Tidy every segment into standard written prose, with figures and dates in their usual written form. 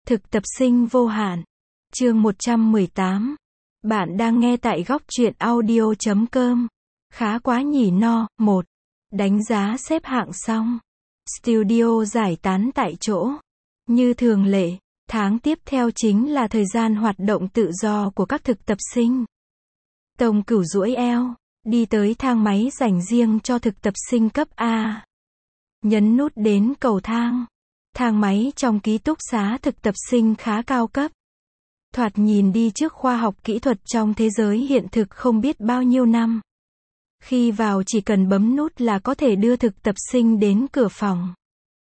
Thực tập sinh vô hạn. Chương 118. Bạn đang nghe tại góc truyện audio.com. Khá quá nhỉ no. 1. Đánh giá xếp hạng xong. Studio giải tán tại chỗ. Như thường lệ, tháng tiếp theo chính là thời gian hoạt động tự do của các thực tập sinh. Tông Cửu duỗi eo, đi tới thang máy dành riêng cho thực tập sinh cấp A. Nhấn nút đến cầu thang. Thang máy trong ký túc xá thực tập sinh khá cao cấp. Thoạt nhìn đi trước khoa học kỹ thuật trong thế giới hiện thực không biết bao nhiêu năm. Khi vào chỉ cần bấm nút là có thể đưa thực tập sinh đến cửa phòng.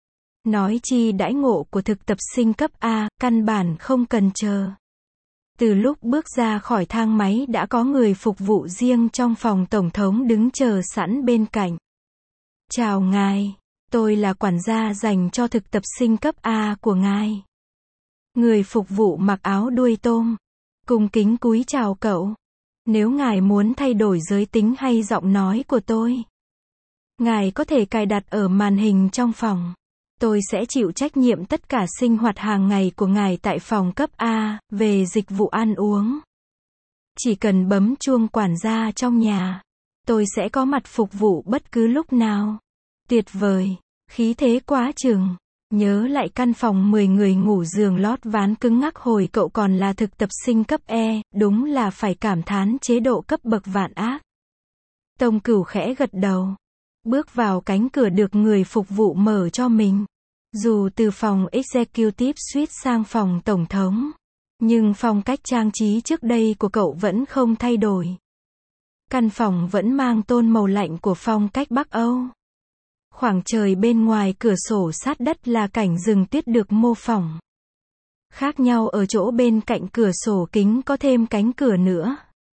Nói chi đãi ngộ của thực tập sinh cấp A, căn bản không cần chờ. Từ lúc bước ra khỏi thang máy đã có người phục vụ riêng trong phòng tổng thống đứng chờ sẵn bên cạnh. Chào ngài, tôi là quản gia dành cho thực tập sinh cấp A của ngài. Người phục vụ mặc áo đuôi tôm, cung kính cúi chào cậu. Nếu ngài muốn thay đổi giới tính hay giọng nói của tôi, ngài có thể cài đặt ở màn hình trong phòng. Tôi sẽ chịu trách nhiệm tất cả sinh hoạt hàng ngày của ngài tại phòng cấp A, về dịch vụ ăn uống. Chỉ cần bấm chuông quản gia trong nhà, tôi sẽ có mặt phục vụ bất cứ lúc nào. Tuyệt vời, khí thế quá chừng. Nhớ lại căn phòng 10 người ngủ giường lót ván cứng ngắc hồi cậu còn là thực tập sinh cấp E, đúng là phải cảm thán chế độ cấp bậc vạn ác. Tông Cửu khẽ gật đầu. Bước vào cánh cửa được người phục vụ mở cho mình. Dù từ phòng Executive Suite sang phòng Tổng thống, nhưng phong cách trang trí trước đây của cậu vẫn không thay đổi. Căn phòng vẫn mang tôn màu lạnh của phong cách Bắc Âu. Khoảng trời bên ngoài cửa sổ sát đất là cảnh rừng tuyết được mô phỏng. Khác nhau ở chỗ bên cạnh cửa sổ kính có thêm cánh cửa nữa,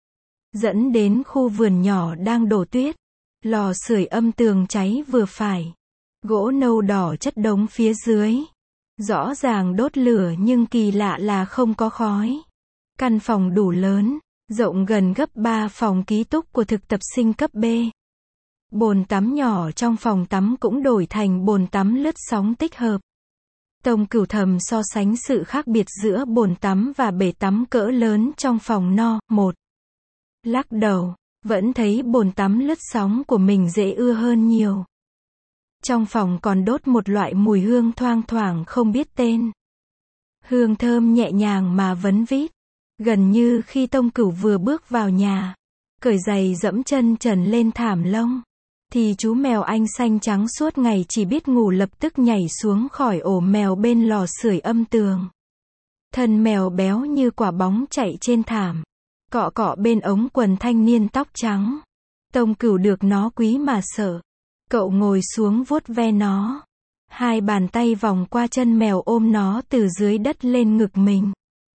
dẫn đến khu vườn nhỏ đang đổ tuyết. Lò sưởi âm tường cháy vừa phải. Gỗ nâu đỏ chất đống phía dưới. Rõ ràng đốt lửa nhưng kỳ lạ là không có khói. Căn phòng đủ lớn, rộng gần gấp 3 phòng ký túc của thực tập sinh cấp B. Bồn tắm nhỏ trong phòng tắm cũng đổi thành bồn tắm lướt sóng tích hợp. Tông Cửu thầm so sánh sự khác biệt giữa bồn tắm và bể tắm cỡ lớn trong phòng no. 1. Lắc đầu, vẫn thấy bồn tắm lướt sóng của mình dễ ưa hơn nhiều. Trong phòng còn đốt một loại mùi hương thoang thoảng không biết tên. Hương thơm nhẹ nhàng mà vấn vít. Gần như khi Tông Cửu vừa bước vào nhà, cởi giày dẫm chân trần lên thảm lông, thì chú mèo Anh xanh trắng suốt ngày chỉ biết ngủ lập tức nhảy xuống khỏi ổ mèo bên lò sưởi âm tường. Thân mèo béo như quả bóng chạy trên thảm, cọ cọ bên ống quần thanh niên tóc trắng. Tông Cửu được nó quý mà sợ. Cậu ngồi xuống vuốt ve nó. Hai bàn tay vòng qua chân mèo ôm nó từ dưới đất lên ngực mình.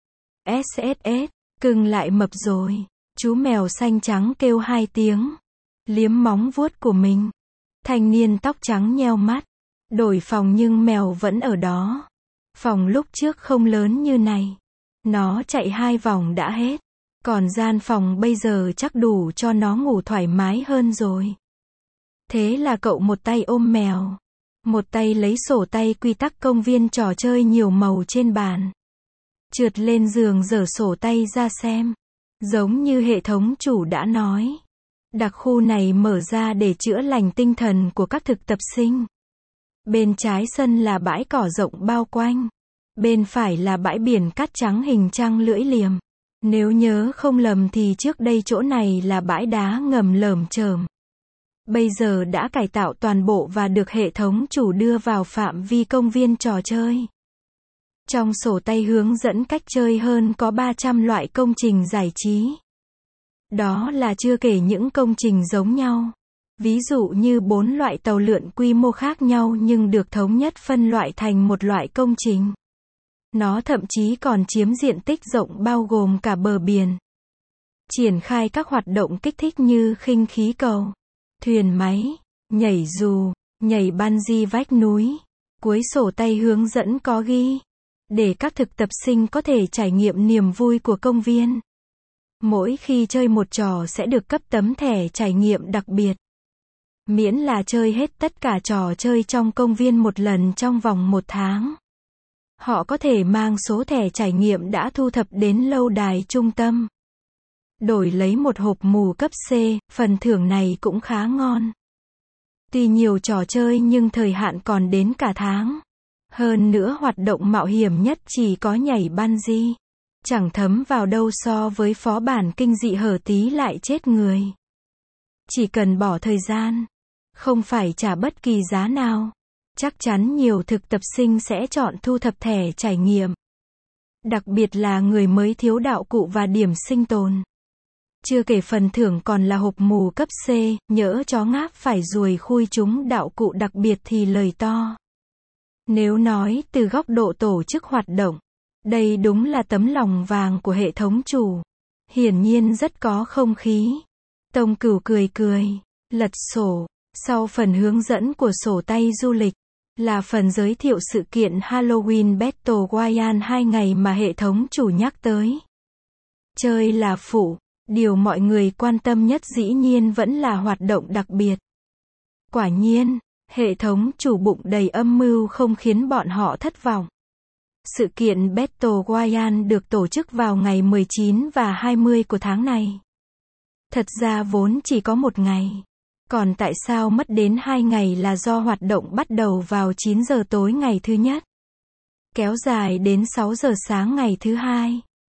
SSS, cưng lại mập rồi. Chú mèo xanh trắng kêu 2 tiếng. Liếm móng vuốt của mình. Thanh niên tóc trắng nheo mắt. Đổi phòng nhưng mèo vẫn ở đó. Phòng lúc trước không lớn như này. Nó chạy 2 vòng đã hết. Còn gian phòng bây giờ chắc đủ cho nó ngủ thoải mái hơn rồi. Thế là cậu một tay ôm mèo, một tay lấy sổ tay quy tắc công viên trò chơi nhiều màu trên bàn. Trượt lên giường giở sổ tay ra xem. Giống như hệ thống chủ đã nói. Đặc khu này mở ra để chữa lành tinh thần của các thực tập sinh. Bên trái sân là bãi cỏ rộng bao quanh. Bên phải là bãi biển cát trắng hình trăng lưỡi liềm. Nếu nhớ không lầm thì trước đây chỗ này là bãi đá ngầm lởm chởm. Bây giờ đã cải tạo toàn bộ và được hệ thống chủ đưa vào phạm vi công viên trò chơi. Trong sổ tay hướng dẫn cách chơi hơn có 300 loại công trình giải trí. Đó là chưa kể những công trình giống nhau. Ví dụ như 4 loại tàu lượn quy mô khác nhau nhưng được thống nhất phân loại thành một loại công trình. Nó thậm chí còn chiếm diện tích rộng bao gồm cả bờ biển. Triển khai các hoạt động kích thích như khinh khí cầu, thuyền máy, nhảy dù, nhảy bungee vách núi. Cuối sổ tay hướng dẫn có ghi, để các thực tập sinh có thể trải nghiệm niềm vui của công viên. Mỗi khi chơi một trò sẽ được cấp tấm thẻ trải nghiệm đặc biệt. Miễn là chơi hết tất cả trò chơi trong công viên một lần trong vòng 1 tháng. Họ có thể mang số thẻ trải nghiệm đã thu thập đến lâu đài trung tâm. Đổi lấy một hộp mù cấp C, phần thưởng này cũng khá ngon. Tuy nhiều trò chơi nhưng thời hạn còn đến cả tháng. Hơn nữa hoạt động mạo hiểm nhất chỉ có nhảy bungee. Chẳng thấm vào đâu so với phó bản kinh dị hở tí lại chết người. Chỉ cần bỏ thời gian, không phải trả bất kỳ giá nào. Chắc chắn nhiều thực tập sinh sẽ chọn thu thập thẻ trải nghiệm. Đặc biệt là người mới thiếu đạo cụ và điểm sinh tồn. Chưa kể phần thưởng còn là hộp mù cấp C, nhỡ chó ngáp phải ruồi khui chúng đạo cụ đặc biệt thì lời to. Nếu nói từ góc độ tổ chức hoạt động, đây đúng là tấm lòng vàng của hệ thống chủ. Hiển nhiên rất có không khí. Tông Cửu cười cười, lật sổ. Sau phần hướng dẫn của sổ tay du lịch, là phần giới thiệu sự kiện Halloween Battle Royale 2 ngày mà hệ thống chủ nhắc tới. Chơi là phụ, điều mọi người quan tâm nhất dĩ nhiên vẫn là hoạt động đặc biệt. Quả nhiên, hệ thống chủ bụng đầy âm mưu không khiến bọn họ thất vọng. Sự kiện Battle Royale được tổ chức vào ngày 19 và 20 của tháng này. Thật ra vốn chỉ có một ngày. Còn tại sao mất đến 2 ngày là do hoạt động bắt đầu vào 9 giờ tối ngày thứ nhất. Kéo dài đến 6 giờ sáng ngày thứ hai.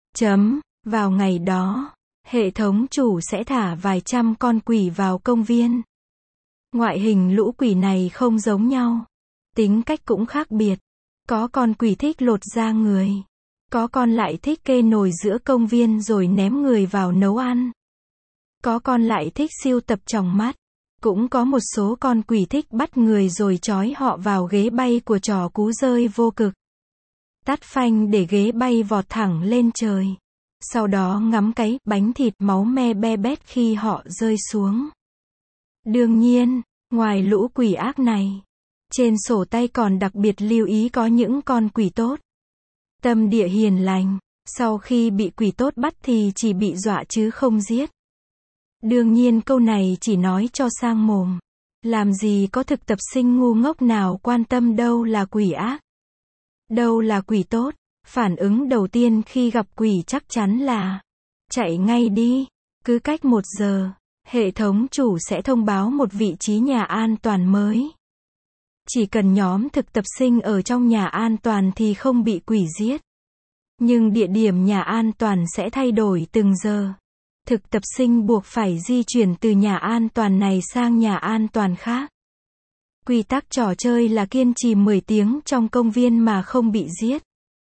Vào ngày đó, hệ thống chủ sẽ thả vài trăm con quỷ vào công viên. Ngoại hình lũ quỷ này không giống nhau. Tính cách cũng khác biệt. Có con quỷ thích lột da người. Có con lại thích kê nồi giữa công viên rồi ném người vào nấu ăn. Có con lại thích sưu tập tròng mắt. Cũng có một số con quỷ thích bắt người rồi trói họ vào ghế bay của trò cú rơi vô cực. Tát phanh để ghế bay vọt thẳng lên trời. Sau đó ngắm cái bánh thịt máu me be bét khi họ rơi xuống. Đương nhiên, ngoài lũ quỷ ác này, trên sổ tay còn đặc biệt lưu ý có những con quỷ tốt. Tâm địa hiền lành, sau khi bị quỷ tốt bắt thì chỉ bị dọa chứ không giết. Đương nhiên câu này chỉ nói cho sang mồm. Làm gì có thực tập sinh ngu ngốc nào quan tâm đâu là quỷ ác, đâu là quỷ tốt. Phản ứng đầu tiên khi gặp quỷ chắc chắn là chạy ngay đi. Cứ cách 1 giờ, hệ thống chủ sẽ thông báo một vị trí nhà an toàn mới. Chỉ cần nhóm thực tập sinh ở trong nhà an toàn thì không bị quỷ giết. Nhưng địa điểm nhà an toàn sẽ thay đổi từng giờ. Thực tập sinh buộc phải di chuyển từ nhà an toàn này sang nhà an toàn khác. Quy tắc trò chơi là kiên trì 10 tiếng trong công viên mà không bị giết.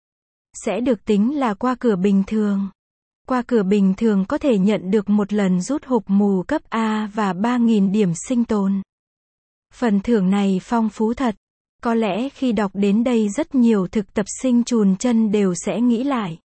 Sẽ được tính là qua cửa bình thường. Qua cửa bình thường có thể nhận được một lần rút hộp mù cấp A và 3.000 điểm sinh tồn. Phần thưởng này phong phú thật. Có lẽ khi đọc đến đây rất nhiều thực tập sinh chùn chân đều sẽ nghĩ lại.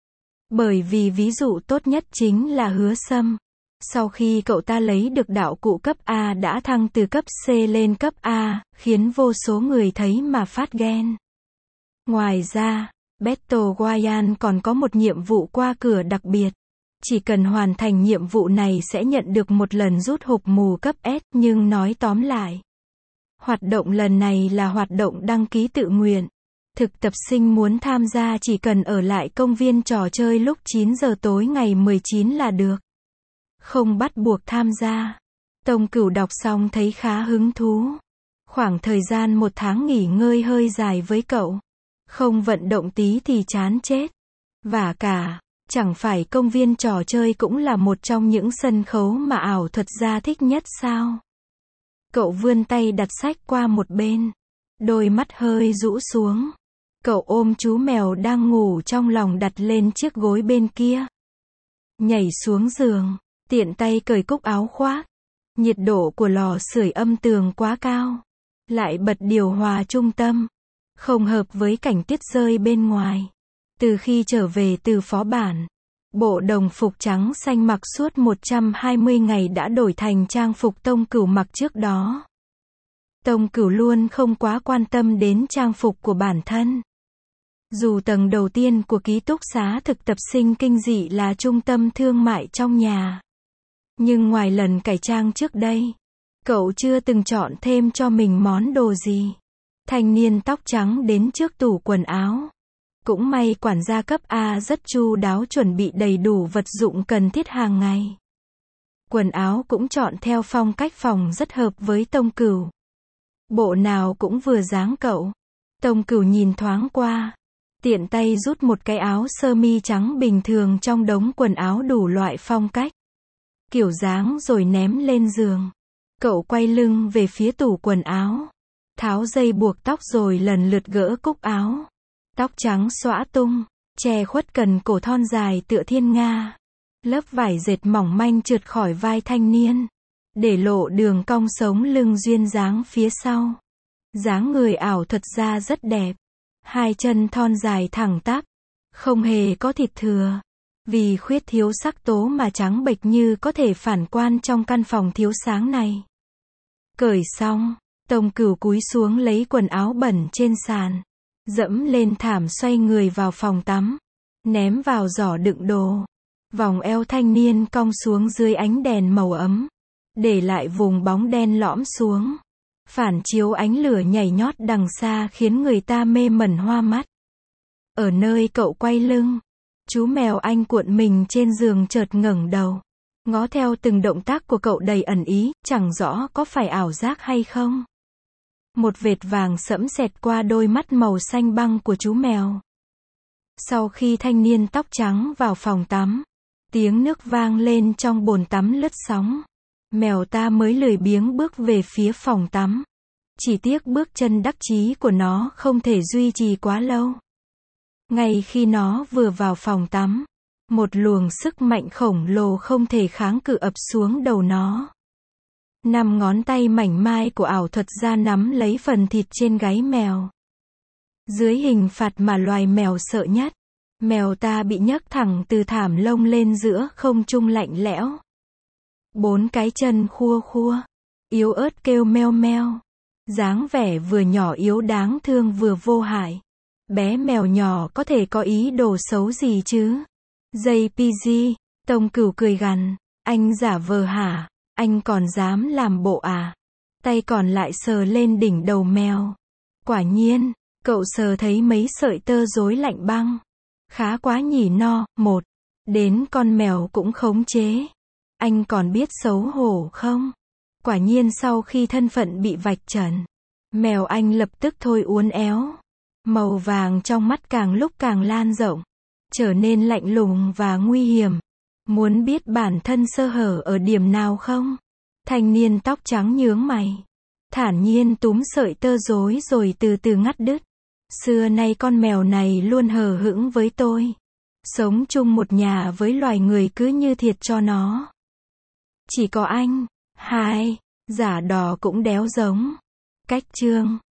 Bởi vì ví dụ tốt nhất chính là Hứa Sâm. Sau khi cậu ta lấy được đạo cụ cấp A đã thăng từ cấp C lên cấp A, khiến vô số người thấy mà phát ghen. Ngoài ra, Battle Royale còn có một nhiệm vụ qua cửa đặc biệt. Chỉ cần hoàn thành nhiệm vụ này sẽ nhận được một lần rút hộp mù cấp S, nhưng nói tóm lại, hoạt động lần này là hoạt động đăng ký tự nguyện. Thực tập sinh muốn tham gia chỉ cần ở lại công viên trò chơi lúc 9 giờ tối ngày 19 là được. Không bắt buộc tham gia. Tông Cửu đọc xong thấy khá hứng thú. Khoảng thời gian 1 tháng nghỉ ngơi hơi dài với cậu. Không vận động tí thì chán chết. Và cả, chẳng phải công viên trò chơi cũng là một trong những sân khấu mà ảo thuật gia thích nhất sao? Cậu vươn tay đặt sách qua một bên. Đôi mắt hơi rũ xuống. Cậu ôm chú mèo đang ngủ trong lòng đặt lên chiếc gối bên kia. Nhảy xuống giường, tiện tay cởi cúc áo khoác. Nhiệt độ của lò sưởi âm tường quá cao. Lại bật điều hòa trung tâm. Không hợp với cảnh tuyết rơi bên ngoài. Từ khi trở về từ phó bản, bộ đồng phục trắng xanh mặc suốt 120 ngày đã đổi thành trang phục Tông Cửu mặc trước đó. Tông Cửu luôn không quá quan tâm đến trang phục của bản thân. Dù tầng đầu tiên của ký túc xá thực tập sinh kinh dị là trung tâm thương mại trong nhà. Nhưng ngoài lần cải trang trước đây, cậu chưa từng chọn thêm cho mình món đồ gì. Thanh niên tóc trắng đến trước tủ quần áo. Cũng may quản gia cấp A rất chu đáo chuẩn bị đầy đủ vật dụng cần thiết hàng ngày. Quần áo cũng chọn theo phong cách phòng rất hợp với Tông Cửu. Bộ nào cũng vừa dáng cậu. Tông Cửu nhìn thoáng qua, tiện tay rút một cái áo sơ mi trắng bình thường trong đống quần áo đủ loại phong cách, kiểu dáng rồi ném lên giường. Cậu quay lưng về phía tủ quần áo, tháo dây buộc tóc rồi lần lượt gỡ cúc áo. Tóc trắng xõa tung, che khuất cần cổ thon dài tựa thiên nga. Lớp vải dệt mỏng manh trượt khỏi vai thanh niên, để lộ đường cong sống lưng duyên dáng phía sau. Dáng người ảo thuật ra rất đẹp. Hai chân thon dài thẳng tắp, không hề có thịt thừa. Vì khuyết thiếu sắc tố mà trắng bệch như có thể phản quan trong căn phòng thiếu sáng này. Cởi xong, Tông Cửu cúi xuống lấy quần áo bẩn trên sàn, dẫm lên thảm xoay người vào phòng tắm, ném vào giỏ đựng đồ. Vòng eo thanh niên cong xuống dưới ánh đèn màu ấm, để lại vùng bóng đen lõm xuống, phản chiếu ánh lửa nhảy nhót đằng xa khiến người ta mê mẩn hoa mắt. Ở nơi cậu quay lưng, chú mèo anh cuộn mình trên giường chợt ngẩng đầu, ngó theo từng động tác của cậu đầy ẩn ý, chẳng rõ có phải ảo giác hay không. Một vệt vàng sẫm xẹt qua đôi mắt màu xanh băng của chú mèo. Sau khi thanh niên tóc trắng vào phòng tắm, tiếng nước vang lên trong bồn tắm lướt sóng. Mèo ta mới lười biếng bước về phía phòng tắm. Chỉ tiếc bước chân đắc chí của nó không thể duy trì quá lâu. Ngay khi nó vừa vào phòng tắm, một luồng sức mạnh khổng lồ không thể kháng cự ập xuống đầu nó. 5 ngón tay mảnh mai của ảo thuật gia nắm lấy phần thịt trên gáy mèo. Dưới hình phạt mà loài mèo sợ nhất, mèo ta bị nhấc thẳng từ thảm lông lên giữa không trung lạnh lẽo. 4 cái chân khua khua, yếu ớt kêu meo meo. Dáng vẻ vừa nhỏ yếu đáng thương vừa vô hại. Bé mèo nhỏ có thể có ý đồ xấu gì chứ? JPG, Tông Cửu cười gằn, anh giả vờ hả? Anh còn dám làm bộ à? Tay còn lại sờ lên đỉnh đầu mèo. Quả nhiên, cậu sờ thấy mấy sợi tơ rối lạnh băng. Khá quá nhỉ no, một. Đến con mèo cũng khống chế. Anh còn biết xấu hổ không? Quả nhiên sau khi thân phận bị vạch trần, mèo anh lập tức thôi uốn éo. Màu vàng trong mắt càng lúc càng lan rộng, trở nên lạnh lùng và nguy hiểm. Muốn biết bản thân sơ hở ở điểm nào không? Thanh niên tóc trắng nhướng mày, thản nhiên túm sợi tơ rối rồi từ từ ngắt đứt. Xưa nay con mèo này luôn hờ hững với tôi. Sống chung một nhà với loài người cứ như thiệt cho nó. Chỉ có anh, hai, giả đò cũng đéo giống. Cách chương